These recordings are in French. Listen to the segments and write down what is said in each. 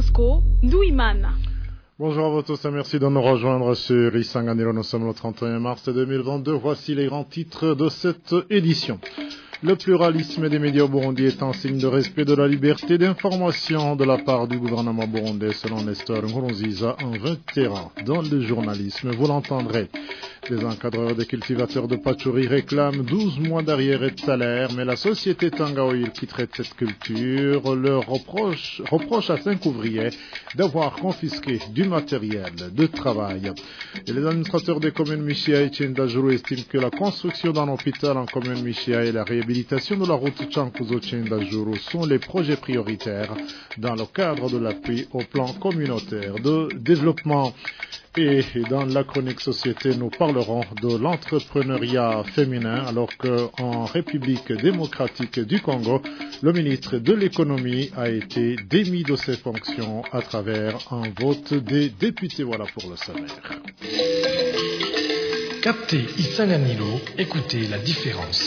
Bosco Ndouimana. Bonjour à vous tous et merci de nous rejoindre sur Isanganiro. Nous sommes le 31 mars 2022. Voici les grands titres de cette édition. Le pluralisme des médias au Burundi est un signe de respect de la liberté d'information de la part du gouvernement burundais, selon Nestor Nkurunziza, un vétéran dans le journalisme. Vous l'entendrez. Les encadreurs des cultivateurs de pachuri réclament 12 mois d'arriérés de salaire, mais la société Tanga Oil qui traite cette culture leur reproche à 5 ouvriers d'avoir confisqué du matériel de travail. Et les administrateurs des communes Michia et Tchendajuru estiment que la construction d'un hôpital en commune Michia et la réhabilitation de la route Chankuzo-Tchendajuru sont les projets prioritaires dans le cadre de l'appui au plan communautaire de développement. Et dans la chronique société, nous parlerons de l'entrepreneuriat féminin, alors qu'en République démocratique du Congo, le ministre de l'économie a été démis de ses fonctions à travers un vote des députés. Voilà pour le sommaire. Captez Isanganiro, écoutez la différence.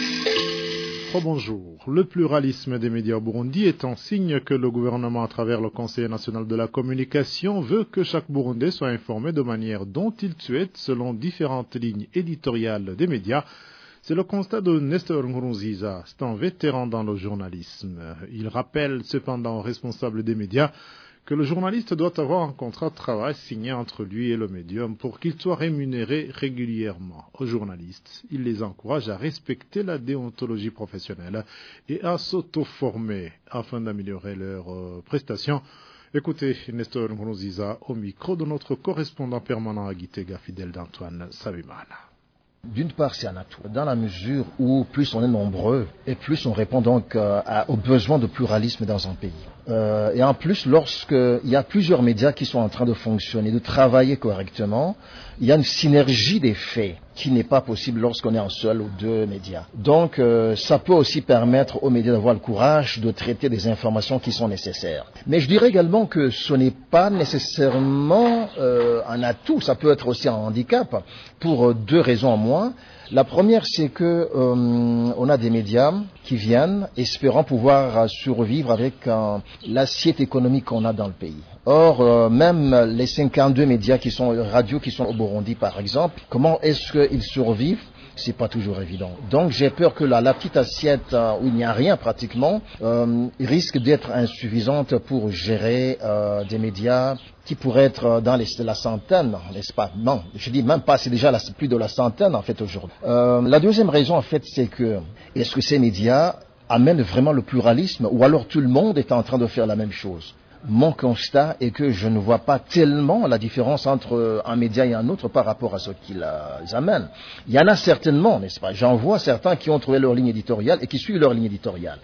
Bonjour. Le pluralisme des médias au Burundi est un signe que le gouvernement, à travers le Conseil national de la communication, veut que chaque Burundais soit informé de manière dont il souhaite selon différentes lignes éditoriales des médias. C'est le constat de Nestor Nkurunziza, c'est un vétéran dans le journalisme. Il rappelle cependant aux responsables des médias que le journaliste doit avoir un contrat de travail signé entre lui et le médium pour qu'il soit rémunéré régulièrement. Aux journalistes, il les encourage à respecter la déontologie professionnelle et à s'auto-former afin d'améliorer leurs prestations. Écoutez Nestor Nkurunziza au micro de notre correspondant permanent à Gitega, fidèle d'Antoine Sabimana. D'une part, c'est un atout, dans la mesure où plus on est nombreux et plus on répond donc aux besoins de pluralisme dans un pays. Et en plus, lorsqu'il y a plusieurs médias qui sont en train de fonctionner, de travailler correctement, il y a une synergie des faits qui n'est pas possible lorsqu'on est en seul ou deux médias. Donc, ça peut aussi permettre aux médias d'avoir le courage de traiter des informations qui sont nécessaires. Mais je dirais également que ce n'est pas nécessairement un atout, ça peut être aussi un handicap pour deux raisons en moins. La première, c'est que on a des médias qui viennent espérant pouvoir survivre avec l'assiette économique qu'on a dans le pays. Or, même les 52 médias qui sont radios qui sont au Burundi, par exemple, comment est-ce qu'ils survivent? C'est pas toujours évident. Donc j'ai peur que la petite assiette où il n'y a rien pratiquement risque d'être insuffisante pour gérer des médias qui pourraient être dans la centaine, n'est-ce pas? Non, je dis même pas, c'est déjà plus de la centaine en fait aujourd'hui. La deuxième raison en fait, c'est que est-ce que ces médias amènent vraiment le pluralisme ou alors tout le monde est en train de faire la même chose? Mon constat est que je ne vois pas tellement la différence entre un média et un autre par rapport à ce qu'ils amènent. Il y en a certainement, n'est-ce pas? J'en vois certains qui ont trouvé leur ligne éditoriale et qui suivent leur ligne éditoriale.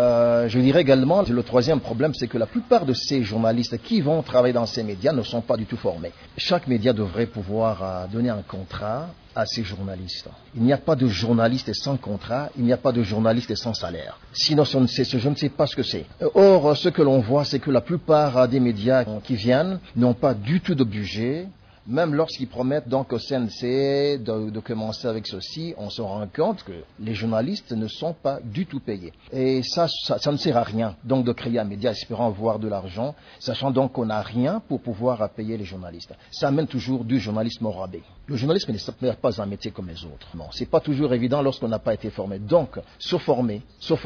Je dirais également, le troisième problème, c'est que la plupart de ces journalistes qui vont travailler dans ces médias ne sont pas du tout formés. Chaque média devrait pouvoir donner un contrat à ces journalistes. Il n'y a pas de journaliste sans contrat, il n'y a pas de journaliste sans salaire. Sinon, je ne sais pas ce que c'est. Or, ce que l'on voit, c'est que la plupart des médias qui viennent n'ont pas du tout de budget. Même lorsqu'ils promettent donc au CNC de commencer avec ceci, on se rend compte que les journalistes ne sont pas du tout payés. Et ça ne sert à rien donc de créer un média espérant avoir de l'argent, sachant donc qu'on n'a rien pour pouvoir payer les journalistes. Ça amène toujours du journalisme au rabais. Le journalisme n'est pas un métier comme les autres. Non, c'est pas toujours évident lorsqu'on n'a pas été formé. Donc, se former,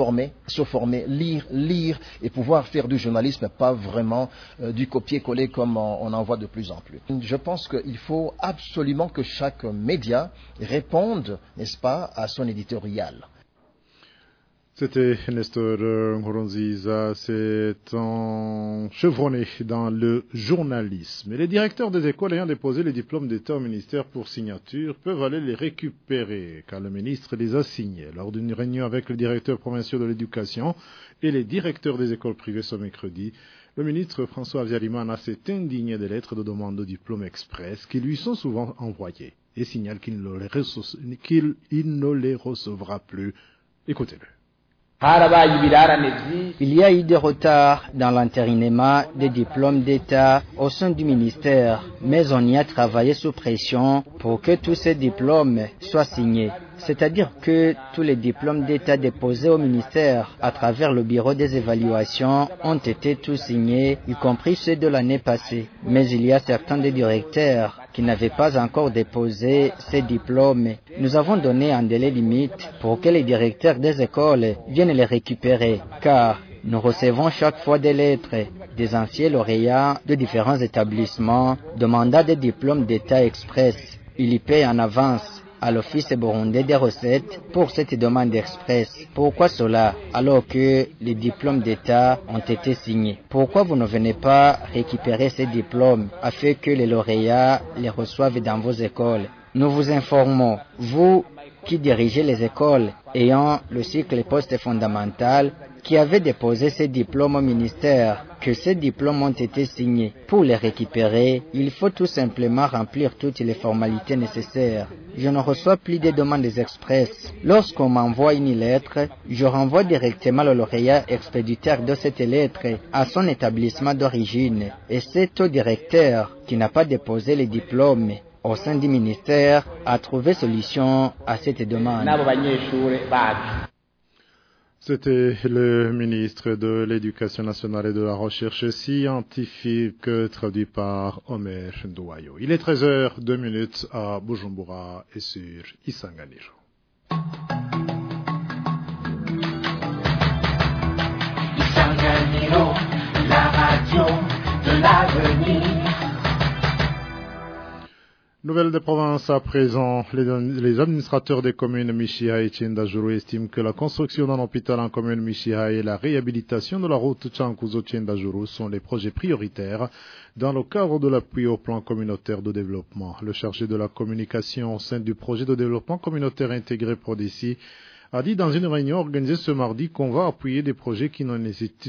lire et pouvoir faire du journalisme, pas vraiment du copier-coller comme on en voit de plus en plus. Je pense qu'il faut absolument que chaque média réponde, n'est-ce pas, à son éditorial. C'était Nestor Nkurunziza, c'est un chevronné dans le journalisme. Et les directeurs des écoles ayant déposé les diplômes d'État au ministère pour signature peuvent aller les récupérer, car le ministre les a signés. Lors d'une réunion avec le directeur provincial de l'éducation et les directeurs des écoles privées ce mercredi, le ministre François Avialimana s'est indigné des lettres de demande de diplôme express qui lui sont souvent envoyées et signale qu'il ne les recevra plus. Écoutez-le. Il y a eu des retards dans l'entérinement des diplômes d'État au sein du ministère, mais on y a travaillé sous pression pour que tous ces diplômes soient signés. c'est-à-dire que tous les diplômes d'État déposés au ministère à travers le bureau des évaluations ont été tous signés, y compris ceux de l'année passée. Mais il y a certains des directeurs qui n'avaient pas encore déposé ces diplômes. Nous avons donné un délai limite pour que les directeurs des écoles viennent les récupérer, car nous recevons chaque fois des lettres des anciens lauréats de différents établissements demandant des diplômes d'État express. Ils y payent en avance à l'Office burundais des recettes pour cette demande express. Pourquoi cela alors que les diplômes d'État ont été signés? Pourquoi vous ne venez pas récupérer ces diplômes afin que les lauréats les reçoivent dans vos écoles? Nous vous informons, vous qui dirigez les écoles ayant le cycle post-fondamental, qui avez déposé ces diplômes au ministère, que ces diplômes ont été signés. Pour les récupérer, il faut tout simplement remplir toutes les formalités nécessaires. Je ne reçois plus des demandes express. Lorsqu'on m'envoie une lettre, je renvoie directement le lauréat expéditeur de cette lettre à son établissement d'origine. Et c'est au directeur qui n'a pas déposé les diplômes au sein du ministère à trouver solution à cette demande. C'était le ministre de l'Éducation nationale et de la Recherche scientifique, traduit par Omer Ndouayo. Il est 13h02 à Bujumbura et sur Isanganiro. Isanganiro, la radio de l'avenir. Nouvelle de province à présent, les administrateurs des communes Mishiha et Tchendajuru estiment que la construction d'un hôpital en commune Mishiha et la réhabilitation de la route Tchankuzo-Tchendajuru sont les projets prioritaires dans le cadre de l'appui au plan communautaire de développement. Le chargé de la communication au sein du projet de développement communautaire intégré Prodeci a dit dans une réunion organisée ce mardi qu'on va appuyer des projets qui ne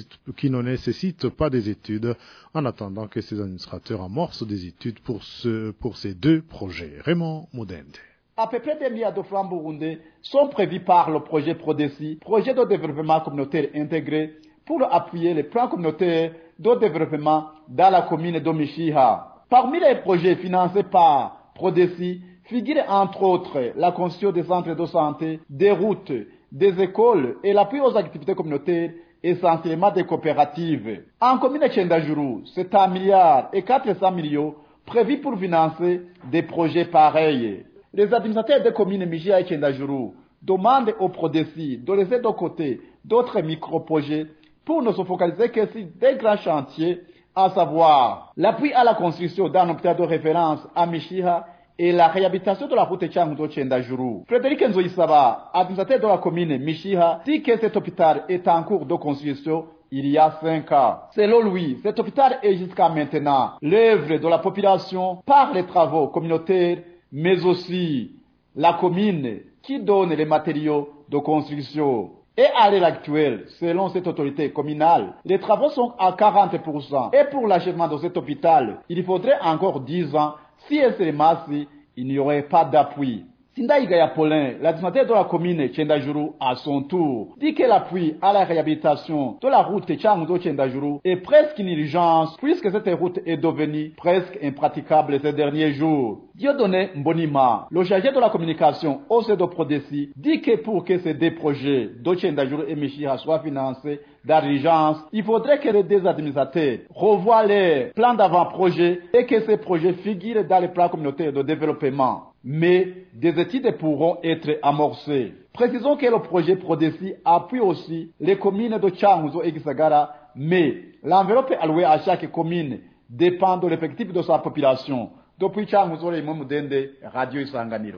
nécessitent pas des études en attendant que ces administrateurs amorcent des études pour ces deux projets. Raymond Moudende. À peu près 2 milliards de francs burundais sont prévus par le projet Prodeci, projet de développement communautaire intégré, pour appuyer les plans communautaires de développement dans la commune de Mishiha. Parmi les projets financés par Prodeci, figure entre autres la construction des centres de santé, des routes, des écoles et l'appui aux activités communautaires, essentiellement des coopératives. En commune de Tchendajuru, c'est 1 milliard et 400 millions prévus pour financer des projets pareils. Les administrateurs des communes Mishiha et Tchendajuru demandent au Prodeci de laisser de côté d'autres micro-projets pour ne se focaliser que sur des grands chantiers, à savoir l'appui à la construction d'un hôpital de référence à Mishiha et la réhabilitation de la route Tchankuzo-Tchendajuru. Frédéric Nzoïsaba, administrateur de la commune Mishiha, dit que cet hôpital est en cours de construction il y a 5 ans. Selon lui, cet hôpital est jusqu'à maintenant l'œuvre de la population par les travaux communautaires, mais aussi la commune qui donne les matériaux de construction. Et à l'heure actuelle, selon cette autorité communale, les travaux sont à 40%. Et pour l'achèvement de cet hôpital, il faudrait encore 10 ans. Si elle se ramasse, il n'y aurait pas d'appui. Sindaïgaya Paulin, l'administrateur de la commune Tchendajuru, à son tour, dit que l'appui à la réhabilitation de la route Tchankuzo-Tchendajuru est presque une urgence puisque cette route est devenue presque impraticable ces derniers jours. Dieudonné Mbonima, le chargé de la communication au sein de Prodeci, dit que pour que ces deux projets de Tchendajuru et Mishiha soient financés d'urgence, il faudrait que les deux administrateurs revoient les plans d'avant-projet et que ces projets figurent dans les plans communautaires de développement. Mais des études pourront être amorcées. Précisons que le projet Prodeci appuie aussi les communes de Tchankuzo et Gisagara, mais l'enveloppe allouée à chaque commune dépend de l'effectif de sa population. Depuis Tchankuzo, Raymond Moudende, Radio Isanganiro.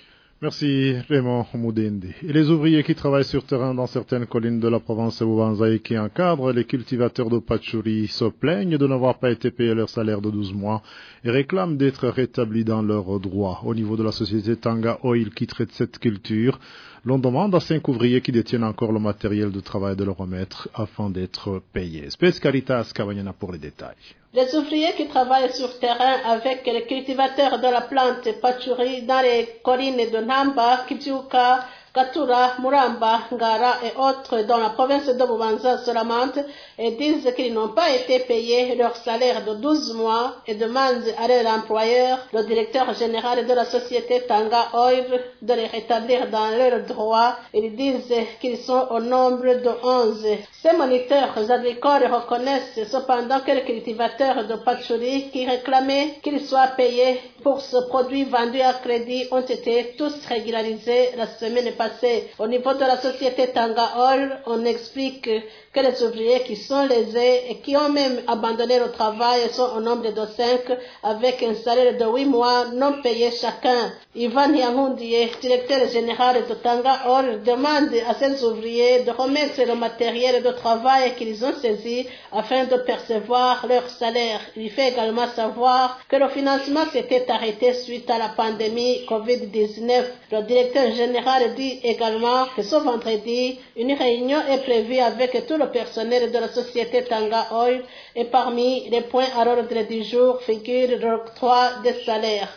Merci Raymond Moudende. Et les ouvriers qui travaillent sur terrain dans certaines collines de la province de Bubanza et qui encadrent les cultivateurs de Pachuri se plaignent de n'avoir pas été payés leur salaire de 12 mois et réclament d'être rétablis dans leurs droits. Au niveau de la société Tanga Oil qui traite cette culture, l'on demande à 5 ouvriers qui détiennent encore le matériel de travail de le remettre afin d'être payés. Spes Caritas Kawanyana pour les détails. Les ouvriers qui travaillent sur terrain avec les cultivateurs de la plante Pachuri dans les collines de Namba, Kipiuka, Katura, Muramba, Ngara et autres dans la province de Bubanza-Solamante et disent qu'ils n'ont pas été payés leur salaire de 12 mois et demandent à leur employeur, le directeur général de la société Tanga Oil, de les rétablir dans leurs droits. Ils disent qu'ils sont au nombre de 11. Ces moniteurs agricoles reconnaissent cependant que les cultivateurs de patchouli qui réclamaient qu'ils soient payés pour ce produit vendu à crédit ont été tous régularisés la semaine passée. Au niveau de la société Tanga Oil, on explique que les ouvriers qui sont lésés et qui ont même abandonné le travail sont au nombre de 5 avec un salaire de 8 mois non payé chacun. Ivan Yangoundie, directeur général de Tanga Oil, demande à ces ouvriers de remettre le matériel de travail qu'ils ont saisi afin de percevoir leur salaire. Il fait également savoir que le financement s'était arrêté suite à la pandémie Covid-19. Le directeur général dit également que ce vendredi, une réunion est prévue avec tout le personnel de la société Tanga Oil et parmi les points à l'ordre du jour figure l'octroi des salaires.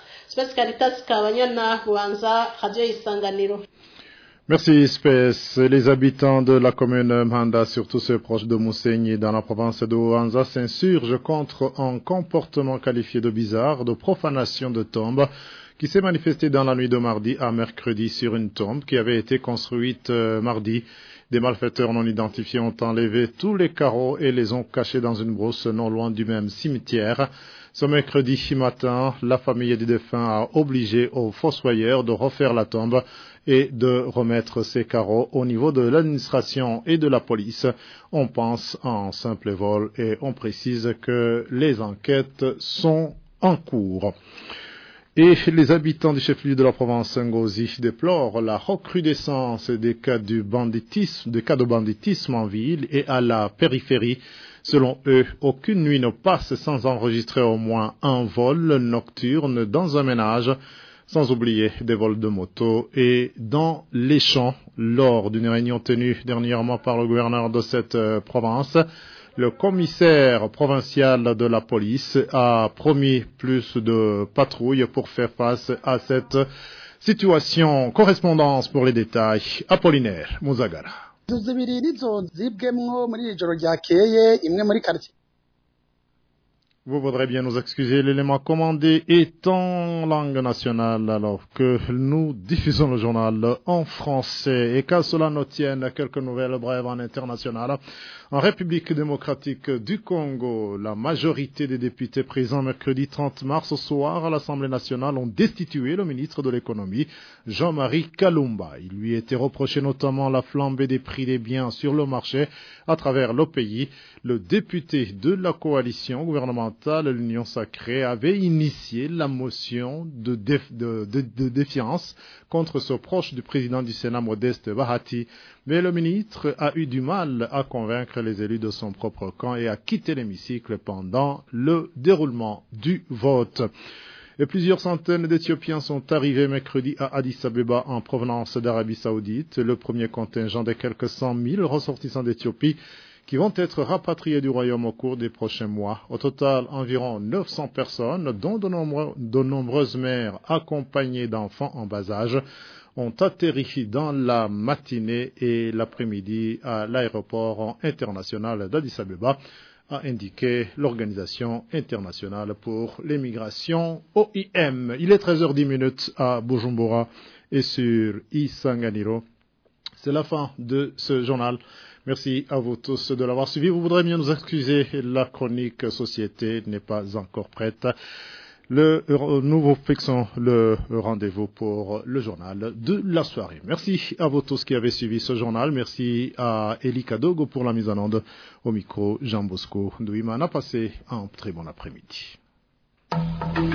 Merci Spes. Les habitants de la commune Manda, surtout ceux proches de Mousseigny dans la province de Ouanza, s'insurgent contre un comportement qualifié de bizarre, de profanation de tombes, qui s'est manifesté dans la nuit de mardi à mercredi sur une tombe qui avait été construite mardi. Des malfaiteurs non identifiés ont enlevé tous les carreaux et les ont cachés dans une brousse non loin du même cimetière. Ce mercredi matin, la famille du défunt a obligé aux fossoyeurs de refaire la tombe et de remettre ces carreaux au niveau de l'administration et de la police. On pense à un simple vol et on précise que les enquêtes sont en cours. Et les habitants du chef-lieu de la province Ngozi déplorent la recrudescence des cas de banditisme en ville et à la périphérie. Selon eux, aucune nuit ne passe sans enregistrer au moins un vol nocturne dans un ménage, sans oublier des vols de moto et dans les champs. Lors d'une réunion tenue dernièrement par le gouverneur de cette province, le commissaire provincial de la police a promis plus de patrouilles pour faire face à cette situation. Correspondance pour les détails, Apollinaire Muzagara. Vous voudrez bien nous excuser, l'élément commandé est en langue nationale alors que nous diffusons le journal en français. Et qu'à cela ne tienne, quelques nouvelles brèves en international. En République démocratique du Congo, la majorité des députés présents mercredi 30 mars au soir à l'Assemblée nationale ont destitué le ministre de l'économie, Jean-Marie Kalumba. Il lui était reproché notamment la flambée des prix des biens sur le marché à travers le pays. Le député de la coalition gouvernementale, l'Union sacrée, avait initié la motion de défiance contre ce proche du président du Sénat, Modeste Bahati. Mais le ministre a eu du mal à convaincre les élus de son propre camp et a quitté l'hémicycle pendant le déroulement du vote. Et plusieurs centaines d'Éthiopiens sont arrivés mercredi à Addis Abeba en provenance d'Arabie Saoudite. Le premier contingent des quelques 100 000 ressortissants d'Éthiopie qui vont être rapatriés du royaume au cours des prochains mois. Au total, environ 900 personnes, dont de nombreuses mères accompagnées d'enfants en bas âge, ont atterri dans la matinée et l'après-midi à l'aéroport international d'Addis Abeba, a indiqué l'Organisation internationale pour l'émigration OIM. Il est 13h10 à Bujumbura et sur Isanganiro. C'est la fin de ce journal. Merci à vous tous de l'avoir suivi. Vous voudrez bien nous excuser, la chronique Société n'est pas encore prête. Nous vous fixons le rendez-vous pour le journal de la soirée. Merci à vous tous qui avez suivi ce journal. Merci à Eli Kadogo pour la mise en onde. Au micro, Jean Bosco Ndouimana. Passez un très bon après-midi.